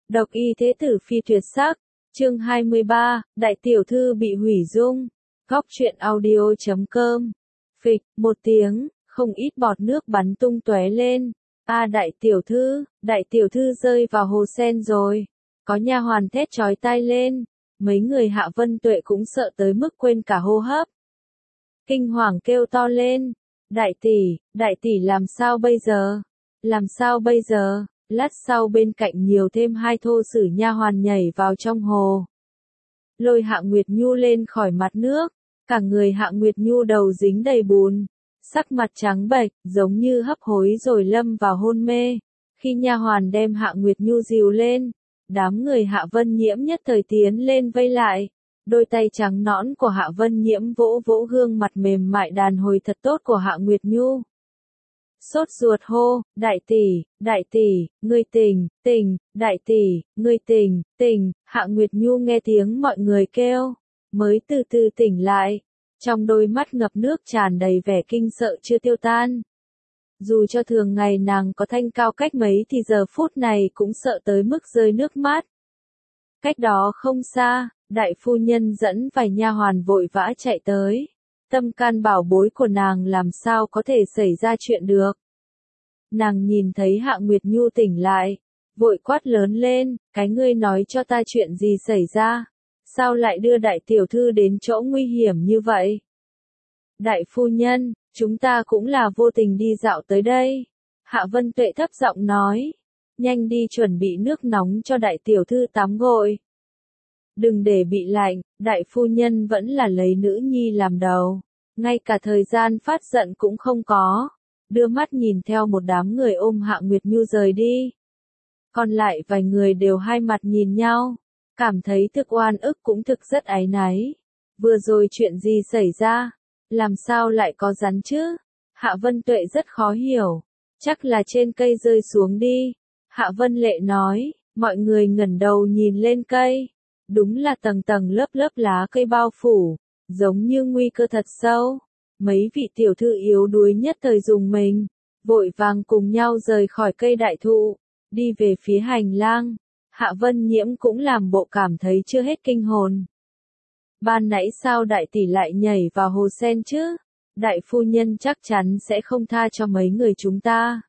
Độc y thế tử phi tuyệt sắc, chương 23, đại tiểu thư bị hủy dung. Góc truyện audio.com. Phịch, một tiếng, không ít bọt nước bắn tung tóe lên. A đại tiểu thư rơi vào hồ sen rồi. Có nha hoàn thét chói tai lên. Mấy người Hạ Vân Tuệ cũng sợ tới mức quên cả hô hấp. Kinh hoàng kêu to lên. Đại tỷ làm sao bây giờ? Làm sao bây giờ? Lát sau bên cạnh nhiều thêm hai thô sử nha hoàn nhảy vào trong hồ. Lôi Hạ Nguyệt Nhu lên khỏi mặt nước, cả người Hạ Nguyệt Nhu đầu dính đầy bùn, sắc mặt trắng bệch, giống như hấp hối rồi lâm vào hôn mê. Khi nha hoàn đem Hạ Nguyệt Nhu dìu lên, đám người Hạ Vân Nhiễm nhất thời tiến lên vây lại. Đôi tay trắng nõn của Hạ Vân Nhiễm vỗ vỗ gương mặt mềm mại đàn hồi thật tốt của Hạ Nguyệt Nhu. Sốt ruột hô, đại tỷ, ngươi tỉnh, đại tỷ, ngươi tỉnh. Hạ Nguyệt Nhu nghe tiếng mọi người kêu, mới từ từ tỉnh lại, trong đôi mắt ngập nước tràn đầy vẻ kinh sợ chưa tiêu tan. Dù cho thường ngày nàng có thanh cao cách mấy thì giờ phút này cũng sợ tới mức rơi nước mắt. Cách đó không xa, đại phu nhân dẫn vài nha hoàn vội vã chạy tới. Tâm can bảo bối của nàng làm sao có thể xảy ra chuyện được. Nàng nhìn thấy Hạ Nguyệt Nhu tỉnh lại, vội quát lớn lên, cái ngươi nói cho ta chuyện gì xảy ra, sao lại đưa đại tiểu thư đến chỗ nguy hiểm như vậy? Đại phu nhân, chúng ta cũng là vô tình đi dạo tới đây. Hạ Vân Tuệ thấp giọng nói, nhanh đi chuẩn bị nước nóng cho đại tiểu thư tắm gội. Đừng để bị lạnh, đại phu nhân vẫn là lấy nữ nhi làm đầu, ngay cả thời gian phát giận cũng không có, đưa mắt nhìn theo một đám người ôm Hạ Nguyệt Nhu rời đi. Còn lại vài người đều hai mặt nhìn nhau, cảm thấy thực oan ức cũng thực rất áy náy. Vừa rồi chuyện gì xảy ra? Làm sao lại có rắn chứ? Hạ Vân Tuệ rất khó hiểu, chắc là trên cây rơi xuống đi. Hạ Vân Lệ nói, mọi người ngẩng đầu nhìn lên cây. Đúng là tầng tầng lớp lớp lá cây bao phủ, giống như nguy cơ thật sâu. Mấy vị tiểu thư yếu đuối nhất thời dùng mình, vội vàng cùng nhau rời khỏi cây đại thụ, đi về phía hành lang. Hạ Vân Nhiễm cũng làm bộ cảm thấy chưa hết kinh hồn. Ban nãy sao đại tỷ lại nhảy vào hồ sen chứ? Đại phu nhân chắc chắn sẽ không tha cho mấy người chúng ta.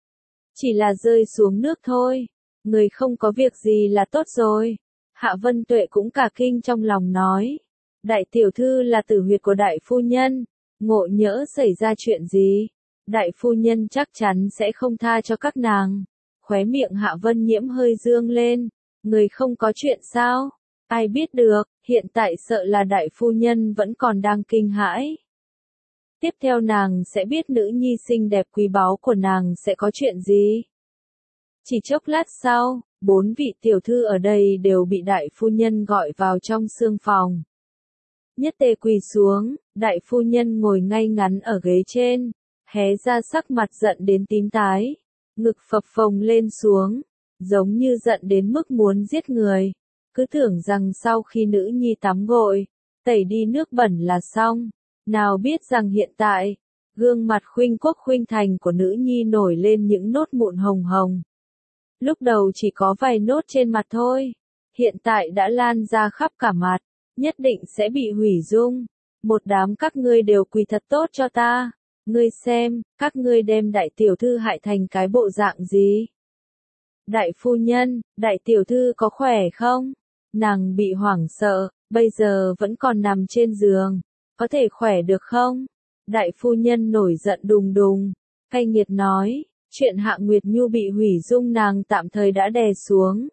Chỉ là rơi xuống nước thôi, người không có việc gì là tốt rồi. Hạ Vân Tuệ cũng cả kinh trong lòng nói. Đại tiểu thư là tử huyệt của đại phu nhân, ngộ nhỡ xảy ra chuyện gì, đại phu nhân chắc chắn sẽ không tha cho các nàng. Khóe miệng Hạ Vân Nhiễm hơi dương lên, người không có chuyện sao? Ai biết được, hiện tại sợ là đại phu nhân vẫn còn đang kinh hãi. Tiếp theo nàng sẽ biết nữ nhi xinh đẹp quý báu của nàng sẽ có chuyện gì. Chỉ chốc lát sau, 4 vị tiểu thư ở đây đều bị đại phu nhân gọi vào trong sương phòng. Nhất tề quỳ xuống, đại phu nhân ngồi ngay ngắn ở ghế trên, hé ra sắc mặt giận đến tím tái, ngực phập phồng lên xuống, giống như giận đến mức muốn giết người, cứ tưởng rằng sau khi nữ nhi tắm gội, tẩy đi nước bẩn là xong, nào biết rằng hiện tại, gương mặt khuynh quốc khuynh thành của nữ nhi nổi lên những nốt mụn hồng hồng. Lúc đầu chỉ có vài nốt trên mặt thôi, hiện tại đã lan ra khắp cả mặt, nhất định sẽ bị hủy dung. Một đám các ngươi đều quỳ thật tốt cho ta, ngươi xem, các ngươi đem đại tiểu thư hại thành cái bộ dạng gì? Đại phu nhân, đại tiểu thư có khỏe không? Nàng bị hoảng sợ, bây giờ vẫn còn nằm trên giường, có thể khỏe được không? Đại phu nhân nổi giận đùng đùng, cay nghiệt nói. Chuyện Hạ Nguyệt Nhu bị hủy dung nàng tạm thời đã đè xuống.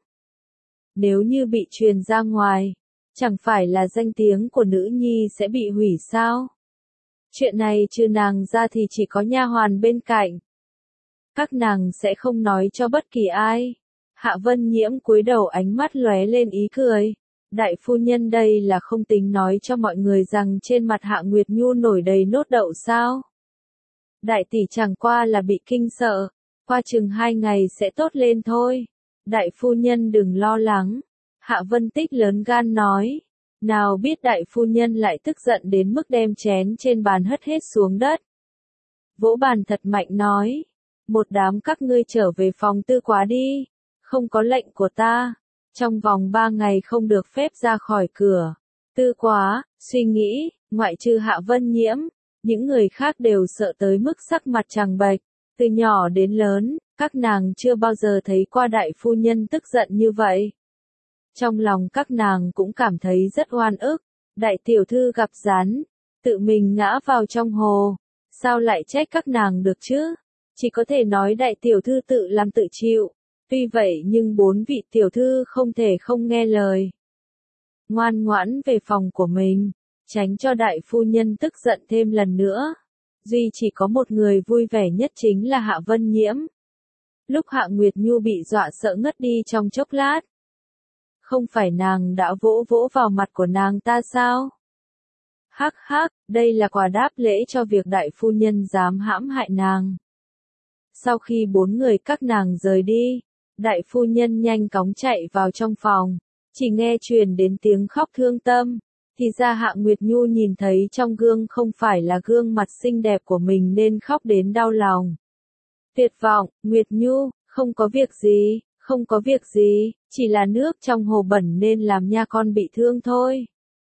Nếu như bị truyền ra ngoài, chẳng phải là danh tiếng của nữ nhi sẽ bị hủy sao? Chuyện này trừ nàng ra thì chỉ có nha hoàn bên cạnh. Các nàng sẽ không nói cho bất kỳ ai. Hạ Vân Nhiễm cúi đầu ánh mắt lóe lên ý cười. Đại phu nhân đây là không tính nói cho mọi người rằng trên mặt Hạ Nguyệt Nhu nổi đầy nốt đậu sao? Đại tỷ chẳng qua là bị kinh sợ, qua chừng 2 ngày sẽ tốt lên thôi. Đại phu nhân đừng lo lắng. Hạ Vân Tích lớn gan nói. Nào biết đại phu nhân lại tức giận đến mức đem chén trên bàn hất hết xuống đất. Vỗ bàn thật mạnh nói. Một đám các ngươi trở về phòng tư quá đi. Không có lệnh của ta, Trong vòng 3 ngày không được phép ra khỏi cửa. Tư Quá, suy nghĩ, ngoại trừ Hạ Vân Nhiễm, những người khác đều sợ tới mức sắc mặt trắng bệch. Từ nhỏ đến lớn, các nàng chưa bao giờ thấy qua đại phu nhân tức giận như vậy. Trong lòng các nàng cũng cảm thấy rất oan ức. Đại tiểu thư gặp rắn, tự mình ngã vào trong hồ. Sao lại trách các nàng được chứ? Chỉ có thể nói đại tiểu thư tự làm tự chịu. Tuy vậy nhưng 4 vị tiểu thư không thể không nghe lời. Ngoan ngoãn về phòng của mình, tránh cho đại phu nhân tức giận thêm lần nữa. Duy chỉ có một người vui vẻ nhất chính là Hạ Vân Nhiễm. Lúc Hạ Nguyệt Nhu bị dọa sợ ngất đi trong chốc lát. Không phải nàng đã vỗ vỗ vào mặt của nàng ta sao? Hắc hắc, đây là quà đáp lễ cho việc đại phu nhân dám hãm hại nàng. Sau khi 4 người các nàng rời đi, đại phu nhân nhanh chóng chạy vào trong phòng, chỉ nghe truyền đến tiếng khóc thương tâm, thì ra Hạ Nguyệt Nhu nhìn thấy trong gương không phải là gương mặt xinh đẹp của mình nên khóc đến đau lòng. Tuyệt vọng, Nguyệt Nhu, không có việc gì, không có việc gì, chỉ là nước trong hồ bẩn nên làm nha con bị thương thôi.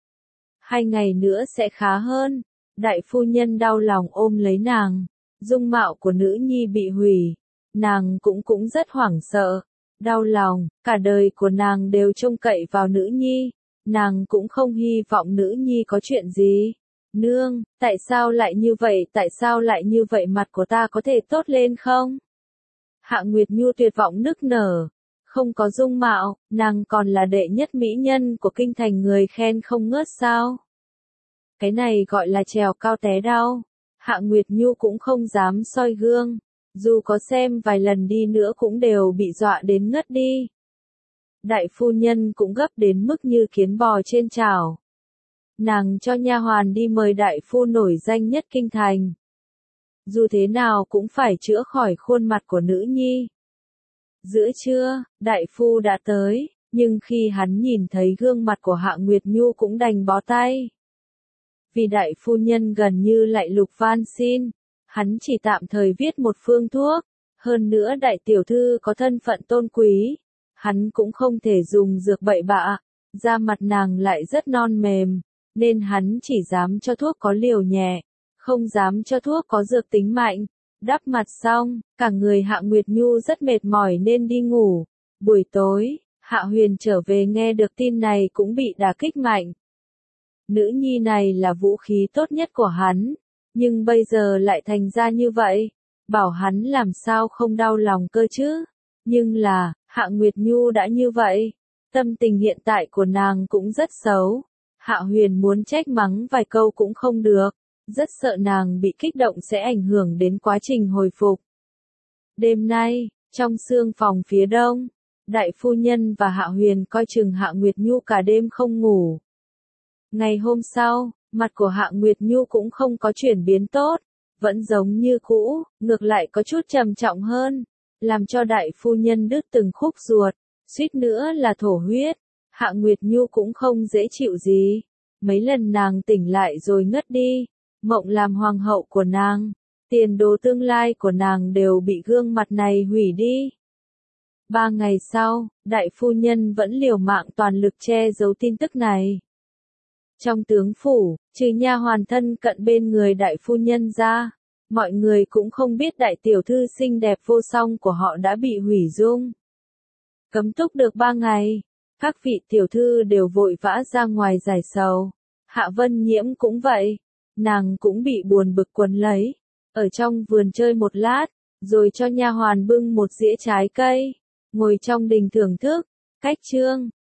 2 ngày nữa sẽ khá hơn. Đại phu nhân đau lòng ôm lấy nàng. Dung mạo của nữ nhi bị hủy. Nàng cũng rất hoảng sợ. Đau lòng, cả đời của nàng đều trông cậy vào nữ nhi. Nàng cũng không hy vọng nữ nhi có chuyện gì. Nương, tại sao lại như vậy, tại sao lại như vậy, mặt của ta có thể tốt lên không? Hạ Nguyệt Nhu tuyệt vọng nức nở. Không có dung mạo, nàng còn là đệ nhất mỹ nhân của kinh thành, người khen không ngớt sao? Cái này gọi là trèo cao té đau. Hạ Nguyệt Nhu cũng không dám soi gương. Dù có xem vài lần đi nữa cũng đều bị dọa đến ngất đi. Đại phu nhân cũng gấp đến mức như kiến bò trên chảo. Nàng cho nha hoàn đi mời đại phu nổi danh nhất kinh thành. Dù thế nào cũng phải chữa khỏi khuôn mặt của nữ nhi. Giữa trưa, đại phu đã tới, nhưng khi hắn nhìn thấy gương mặt của Hạ Nguyệt Nhu cũng đành bó tay. Vì đại phu nhân gần như lại lục van xin, hắn chỉ tạm thời viết một phương thuốc, hơn nữa đại tiểu thư có thân phận tôn quý, hắn cũng không thể dùng dược bậy bạ, da mặt nàng lại rất non mềm, nên hắn chỉ dám cho thuốc có liều nhẹ, không dám cho thuốc có dược tính mạnh. Đắp mặt xong, cả người Hạ Nguyệt Nhu rất mệt mỏi nên đi ngủ. Buổi tối, Hạ Huyền trở về nghe được tin này cũng bị đả kích mạnh. Nữ nhi này là vũ khí tốt nhất của hắn, nhưng bây giờ lại thành ra như vậy, bảo hắn làm sao không đau lòng cơ chứ. Nhưng là, Hạ Nguyệt Nhu đã như vậy, tâm tình hiện tại của nàng cũng rất xấu. Hạ Huyền muốn trách mắng vài câu cũng không được. Rất sợ nàng bị kích động sẽ ảnh hưởng đến quá trình hồi phục. Đêm nay, trong sương phòng phía đông, đại phu nhân và Hạ Huyền coi chừng Hạ Nguyệt Nhu cả đêm không ngủ. Ngày hôm sau, mặt của Hạ Nguyệt Nhu cũng không có chuyển biến tốt, vẫn giống như cũ, ngược lại có chút trầm trọng hơn, làm cho đại phu nhân đứt từng khúc ruột, suýt nữa là thổ huyết. Hạ Nguyệt Nhu cũng không dễ chịu gì, mấy lần nàng tỉnh lại rồi ngất đi. Mộng làm hoàng hậu của nàng, tiền đồ tương lai của nàng đều bị gương mặt này hủy đi. 3 ngày sau, đại phu nhân vẫn liều mạng toàn lực che giấu tin tức này. Trong tướng phủ, trừ nha hoàn thân cận bên người đại phu nhân ra, mọi người cũng không biết đại tiểu thư xinh đẹp vô song của họ đã bị hủy dung. Cấm túc được 3 ngày, các vị tiểu thư đều vội vã ra ngoài giải sầu. Hạ Vân Nhiễm cũng vậy. Nàng cũng bị buồn bực quấn lấy, ở trong vườn chơi một lát, rồi cho nha hoàn bưng một dĩa trái cây, ngồi trong đình thưởng thức. Cách chương